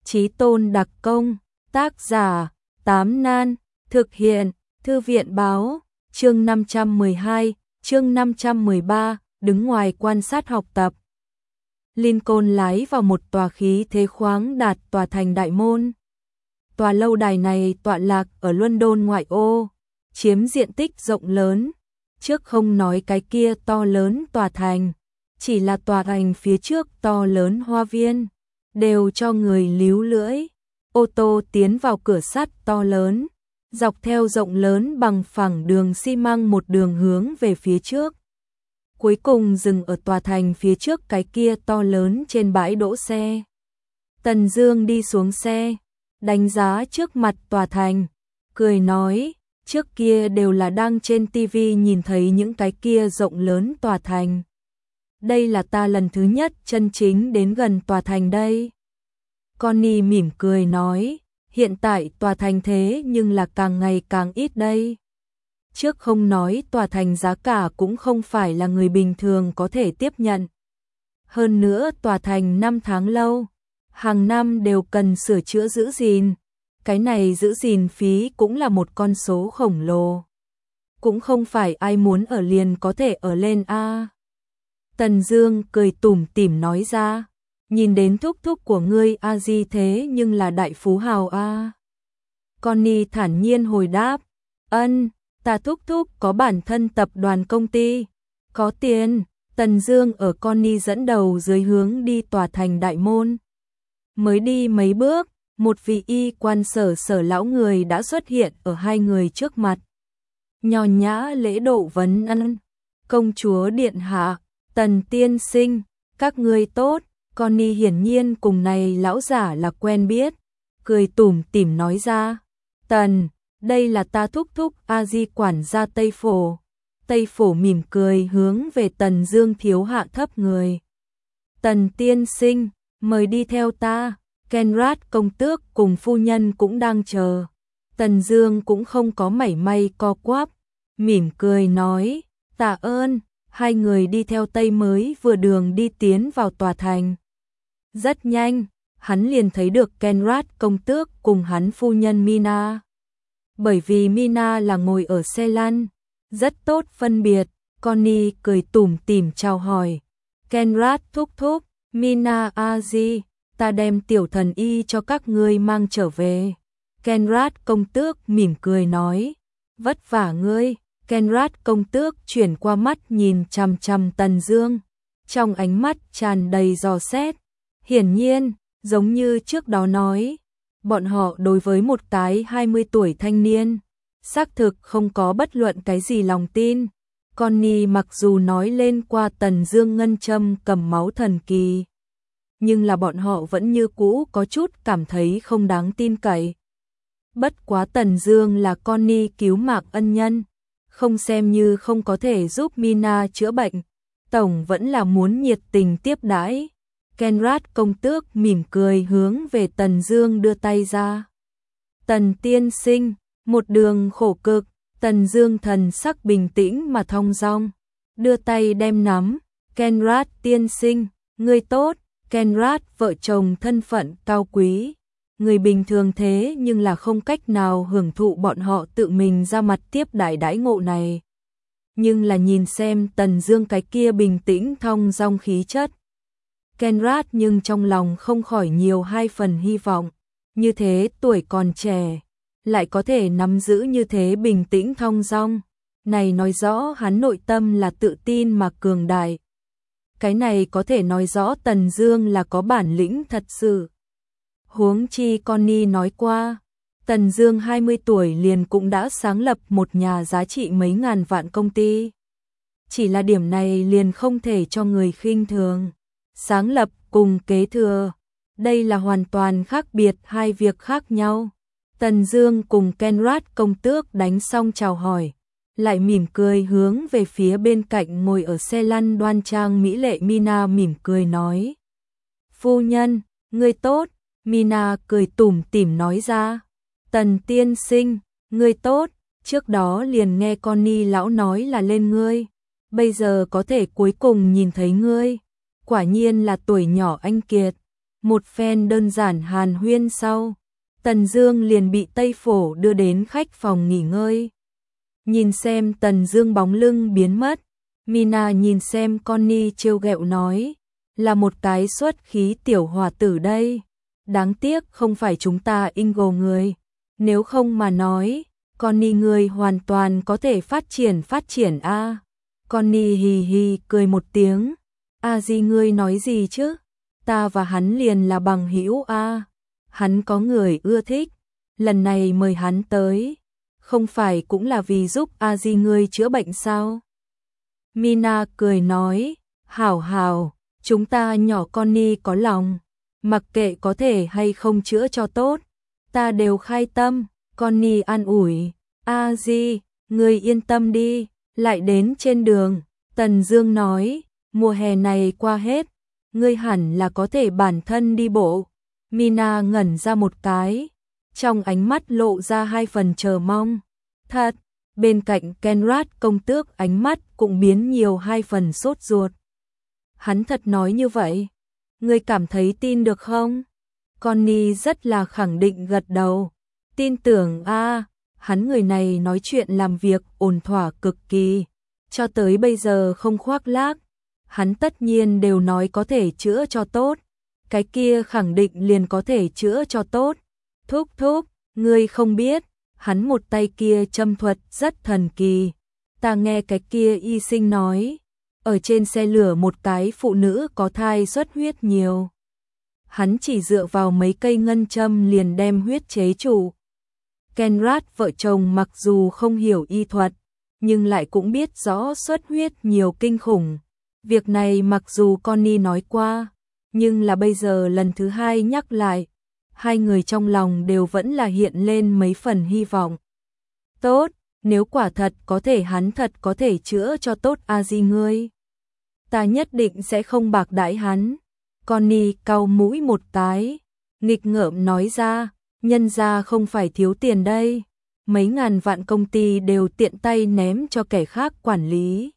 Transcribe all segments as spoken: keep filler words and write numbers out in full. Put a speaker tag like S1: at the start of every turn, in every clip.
S1: Chí Tôn đặc công, tác giả, Tám Nan, thực hiện, Thư viện báo, chương năm trăm mười hai, chương năm trăm mười ba, đứng ngoài quan sát học tập. Lincoln lái vào một tòa khí thế khoáng đạt tòa thành đại môn. Tòa lâu đài này tọa lạc ở London ngoại ô, chiếm diện tích rộng lớn. Trước không nói cái kia to lớn tòa thành, chỉ là tòa thành phía trước to lớn hoa viên, đều cho người líu lưỡi. Ô tô tiến vào cửa sắt to lớn, dọc theo rộng lớn bằng phẳng đường xi măng một đường hướng về phía trước. Cuối cùng dừng ở tòa thành phía trước cái kia to lớn trên bãi đỗ xe. Tần Dương đi xuống xe, đánh giá trước mặt tòa thành, cười nói, trước kia đều là đang trên tivi nhìn thấy những cái kia rộng lớn tòa thành. Đây là ta lần thứ nhất chân chính đến gần tòa thành đây. Connie mỉm cười nói, hiện tại tòa thành thế nhưng là càng ngày càng ít đây. Trước không nói tòa thành giá cả cũng không phải là người bình thường có thể tiếp nhận. Hơn nữa tòa thành năm tháng lâu, hàng năm đều cần sửa chữa giữ gìn. Cái này giữ gìn phí cũng là một con số khổng lồ. Cũng không phải ai muốn ở liền có thể ở lên a. Tần Dương cười tủm tỉm nói ra, nhìn đến thúc thúc của ngươi a di thế nhưng là đại phú hào a. Connie thản nhiên hồi đáp, ân, ta thúc thúc có bản thân tập đoàn công ty, có tiền. Tần Dương ở Connie dẫn đầu dưới hướng đi tòa thành đại môn. Mới đi mấy bước, một vị y quan sở sở lão người đã xuất hiện ở hai người trước mặt. Nho nhã lễ độ vấn an, công chúa điện hạ, Tần tiên sinh, các ngươi tốt. Connie hiển nhiên cùng này lão giả là quen biết, cười tủm tỉm nói ra, Tần, đây là ta thúc thúc a di quản gia Tây Phổ. Tây Phổ mỉm cười hướng về Tần Dương thiếu hạ thấp người. Tần tiên sinh, mời đi theo ta. Kenrat công tước cùng phu nhân cũng đang chờ. Tần Dương cũng không có mảy may co quắp, mỉm cười nói, tạ ơn. Hai người đi theo Tây mới vừa đường đi tiến vào tòa thành. Rất nhanh, hắn liền thấy được Kenrat công tước cùng hắn phu nhân Mina. Bởi vì Mina là ngồi ở xe lăn, rất tốt phân biệt. Connie cười tủm tỉm chào hỏi, Kenrat thúc thúc, Mina a-di, ta đem tiểu thần y cho các ngươi mang trở về. Kenrat công tước mỉm cười nói, vất vả ngươi. Kenrat công tước chuyển qua mắt nhìn chằm chằm Tần Dương, trong ánh mắt tràn đầy dò xét. Hiển nhiên, giống như trước đó nói, bọn họ đối với một cái hai mươi tuổi thanh niên, xác thực không có bất luận cái gì lòng tin. Connie mặc dù nói lên qua Tần Dương ngân châm cầm máu thần kỳ, nhưng là bọn họ vẫn như cũ có chút cảm thấy không đáng tin cậy. Bất quá Tần Dương là Connie cứu mạng ân nhân, không xem như không có thể giúp Mina chữa bệnh, tổng vẫn là muốn nhiệt tình tiếp đãi. Kenrat công tước mỉm cười hướng về Tần Dương đưa tay ra. Tần tiên sinh, một đường khổ cực. Tần Dương thần sắc bình tĩnh mà thong dong, đưa tay đem nắm. Kenrat tiên sinh, ngươi tốt. Kenrat vợ chồng thân phận cao quý, người bình thường thế nhưng là không cách nào hưởng thụ bọn họ tự mình ra mặt tiếp đãi đãi ngộ này. Nhưng là nhìn xem Tần Dương cái kia bình tĩnh thong dong khí chất, Kenrat nhưng trong lòng không khỏi nhiều hai phần hy vọng. Như thế tuổi còn trẻ, lại có thể nắm giữ như thế bình tĩnh thong dong, này nói rõ hắn nội tâm là tự tin mà cường đại. Cái này có thể nói rõ Tần Dương là có bản lĩnh thật sự. Huống chi Connie nói qua, Tần Dương hai mươi tuổi liền cũng đã sáng lập một nhà giá trị mấy ngàn vạn công ty. Chỉ là điểm này liền không thể cho người khinh thường. Sáng lập cùng kế thừa, đây là hoàn toàn khác biệt hai việc khác nhau. Tần Dương cùng Kenrat công tước đánh xong chào hỏi, lại mỉm cười hướng về phía bên cạnh ngồi ở xe lăn đoan trang mỹ lệ Mina mỉm cười nói, phu nhân, ngươi tốt. Mina cười tủm tỉm nói ra, Tần tiên sinh, ngươi tốt. Trước đó liền nghe Connie lão nói là lên ngươi, bây giờ có thể cuối cùng nhìn thấy ngươi, quả nhiên là tuổi nhỏ anh kiệt. Một phen đơn giản hàn huyên sau, Tần Dương liền bị Tây Phổ đưa đến khách phòng nghỉ ngơi. Nhìn xem Tần Dương bóng lưng biến mất, Mina nhìn xem Connie trêu ghẹo nói, là một cái xuất khí tiểu hòa tử đây. Đáng tiếc không phải chúng ta Ingo người, nếu không mà nói, Connie người hoàn toàn có thể phát triển phát triển a. À. Connie hì hì cười một tiếng, a gì ngươi nói gì chứ? Ta và hắn liền là bằng hữu a. À. Hắn có người ưa thích, lần này mời hắn tới, không phải cũng là vì giúp a di ngươi chữa bệnh sao? Mina cười nói, hảo hảo, chúng ta nhỏ Connie có lòng, mặc kệ có thể hay không chữa cho tốt, ta đều khai tâm. Connie an ủi, a di, ngươi yên tâm đi. Lại đến trên đường, Tần Dương nói, mùa hè này qua hết, ngươi hẳn là có thể bản thân đi bộ. Mina ngẩn ra một cái, trong ánh mắt lộ ra hai phần chờ mong. Thật, bên cạnh Kenrad công tước ánh mắt cũng biến nhiều hai phần sốt ruột. Hắn thật nói như vậy, ngươi cảm thấy tin được không? Connie rất là khẳng định gật đầu, tin tưởng a. À, hắn người này nói chuyện làm việc ổn thỏa cực kỳ, cho tới bây giờ không khoác lác, hắn tất nhiên đều nói có thể chữa cho tốt, cái kia khẳng định liền có thể chữa cho tốt. Thúc thúc, ngươi không biết, hắn một tay kia châm thuật rất thần kỳ, ta nghe cái kia y sinh nói, ở trên xe lửa một cái phụ nữ có thai xuất huyết nhiều. Hắn chỉ dựa vào mấy cây ngân châm liền đem huyết chế trụ. Kenrad vợ chồng mặc dù không hiểu y thuật, nhưng lại cũng biết rõ xuất huyết nhiều kinh khủng. Việc này mặc dù Connie nói qua, nhưng là bây giờ lần thứ hai nhắc lại, hai người trong lòng đều vẫn là hiện lên mấy phần hy vọng. Tốt, nếu quả thật có thể hắn thật có thể chữa cho tốt a di ngươi, ta nhất định sẽ không bạc đãi hắn. Connie cau mũi một cái, nghịch ngợm nói ra, nhân ra không phải thiếu tiền đây, mấy ngàn vạn công ty đều tiện tay ném cho kẻ khác quản lý.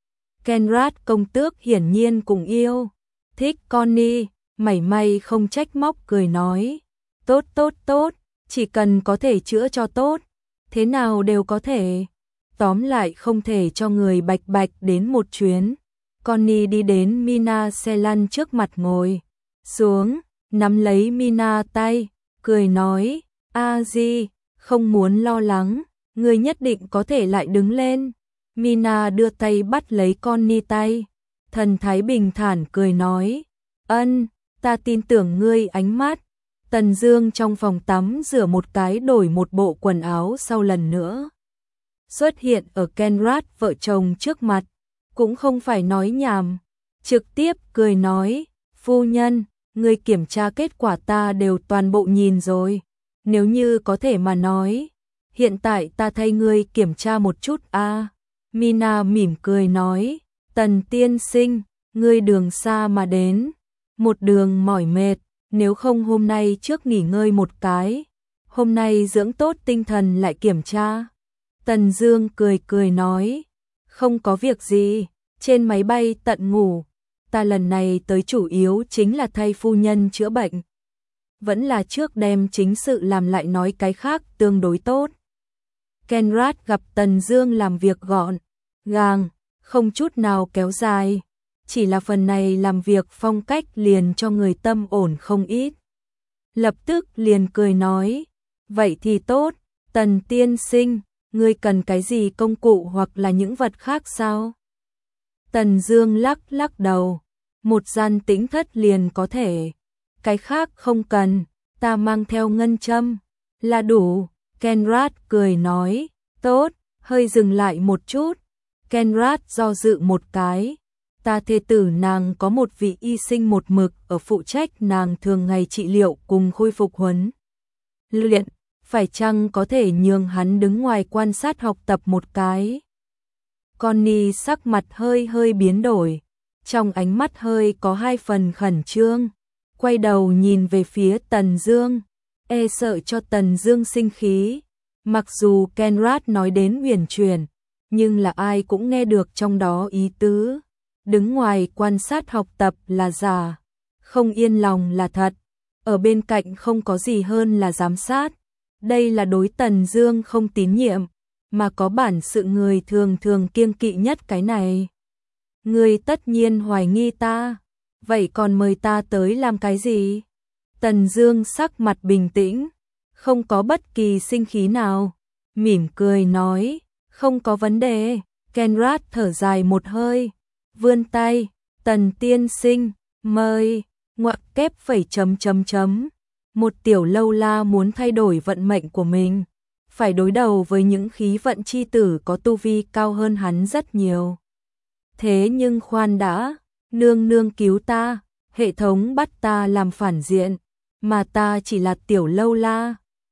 S1: Kenrad công tước hiển nhiên cùng yêu thích Connie, mảy may không trách móc cười nói, tốt tốt tốt, chỉ cần có thể chữa cho tốt, thế nào đều có thể, tóm lại không thể cho người bạch bạch đến một chuyến. Connie đi đến Mina xe lăn trước mặt ngồi xuống, nắm lấy Mina tay, cười nói, a di, không muốn lo lắng, người nhất định có thể lại đứng lên. Mina đưa tay bắt lấy Connie tay, thần thái bình thản cười nói, ân, ta tin tưởng ngươi ánh mắt. Tần Dương trong phòng tắm rửa một cái đổi một bộ quần áo sau lần nữa xuất hiện ở Kenrad vợ chồng trước mặt, cũng không phải nói nhảm, trực tiếp cười nói, phu nhân, ngươi kiểm tra kết quả ta đều toàn bộ nhìn rồi, nếu như có thể mà nói, hiện tại ta thay ngươi kiểm tra một chút a. À. Mina mỉm cười nói, Tần tiên sinh, ngươi đường xa mà đến, một đường mỏi mệt, nếu không hôm nay trước nghỉ ngơi một cái, hôm nay dưỡng tốt tinh thần lại kiểm tra. Tần Dương cười cười nói, không có việc gì, trên máy bay tận ngủ, ta lần này tới chủ yếu chính là thay phu nhân chữa bệnh. Vẫn là trước đem chính sự làm lại nói cái khác tương đối tốt. Kenrad gặp Tần Dương làm việc gọn gàng, không chút nào kéo dài, chỉ là phần này làm việc phong cách liền cho người tâm ổn không ít. Lập tức liền cười nói, vậy thì tốt, Tần tiên sinh, ngươi cần cái gì công cụ hoặc là những vật khác sao? Tần Dương lắc lắc đầu, một gian tĩnh thất liền có thể, cái khác không cần, ta mang theo ngân châm là đủ. Kenrad cười nói, tốt, hơi dừng lại một chút. Kenrad do dự một cái, ta thê tử nàng có một vị y sinh một mực ở phụ trách nàng thường ngày trị liệu cùng khôi phục huấn luyện, phải chăng có thể nhường hắn đứng ngoài quan sát học tập một cái? Connie sắc mặt hơi hơi biến đổi, trong ánh mắt hơi có hai phần khẩn trương, quay đầu nhìn về phía Tần Dương, e sợ cho Tần Dương sinh khí. Mặc dù Kenrad nói đến huyền chuyển, nhưng là ai cũng nghe được trong đó ý tứ, đứng ngoài quan sát học tập là giả, không yên lòng là thật. ở bên cạnh không có gì hơn là giám sát. Đây là đối Tần Dương không tín nhiệm, mà có bản sự người thường thường kiêng kỵ nhất cái này. Ngươi tất nhiên hoài nghi ta, vậy còn mời ta tới làm cái gì? Tần Dương sắc mặt bình tĩnh, không có bất kỳ sinh khí nào, mỉm cười nói, không có vấn đề. Kenrat thở dài một hơi, vươn tay, Tần tiên sinh, mời, ngoặc kép phẩy chấm chấm chấm. Một tiểu lâu la muốn thay đổi vận mệnh của mình, phải đối đầu với những khí vận chi tử có tu vi cao hơn hắn rất nhiều. Thế nhưng khoan đã, nương nương cứu ta, hệ thống bắt ta làm phản diện, mà ta chỉ là tiểu lâu la,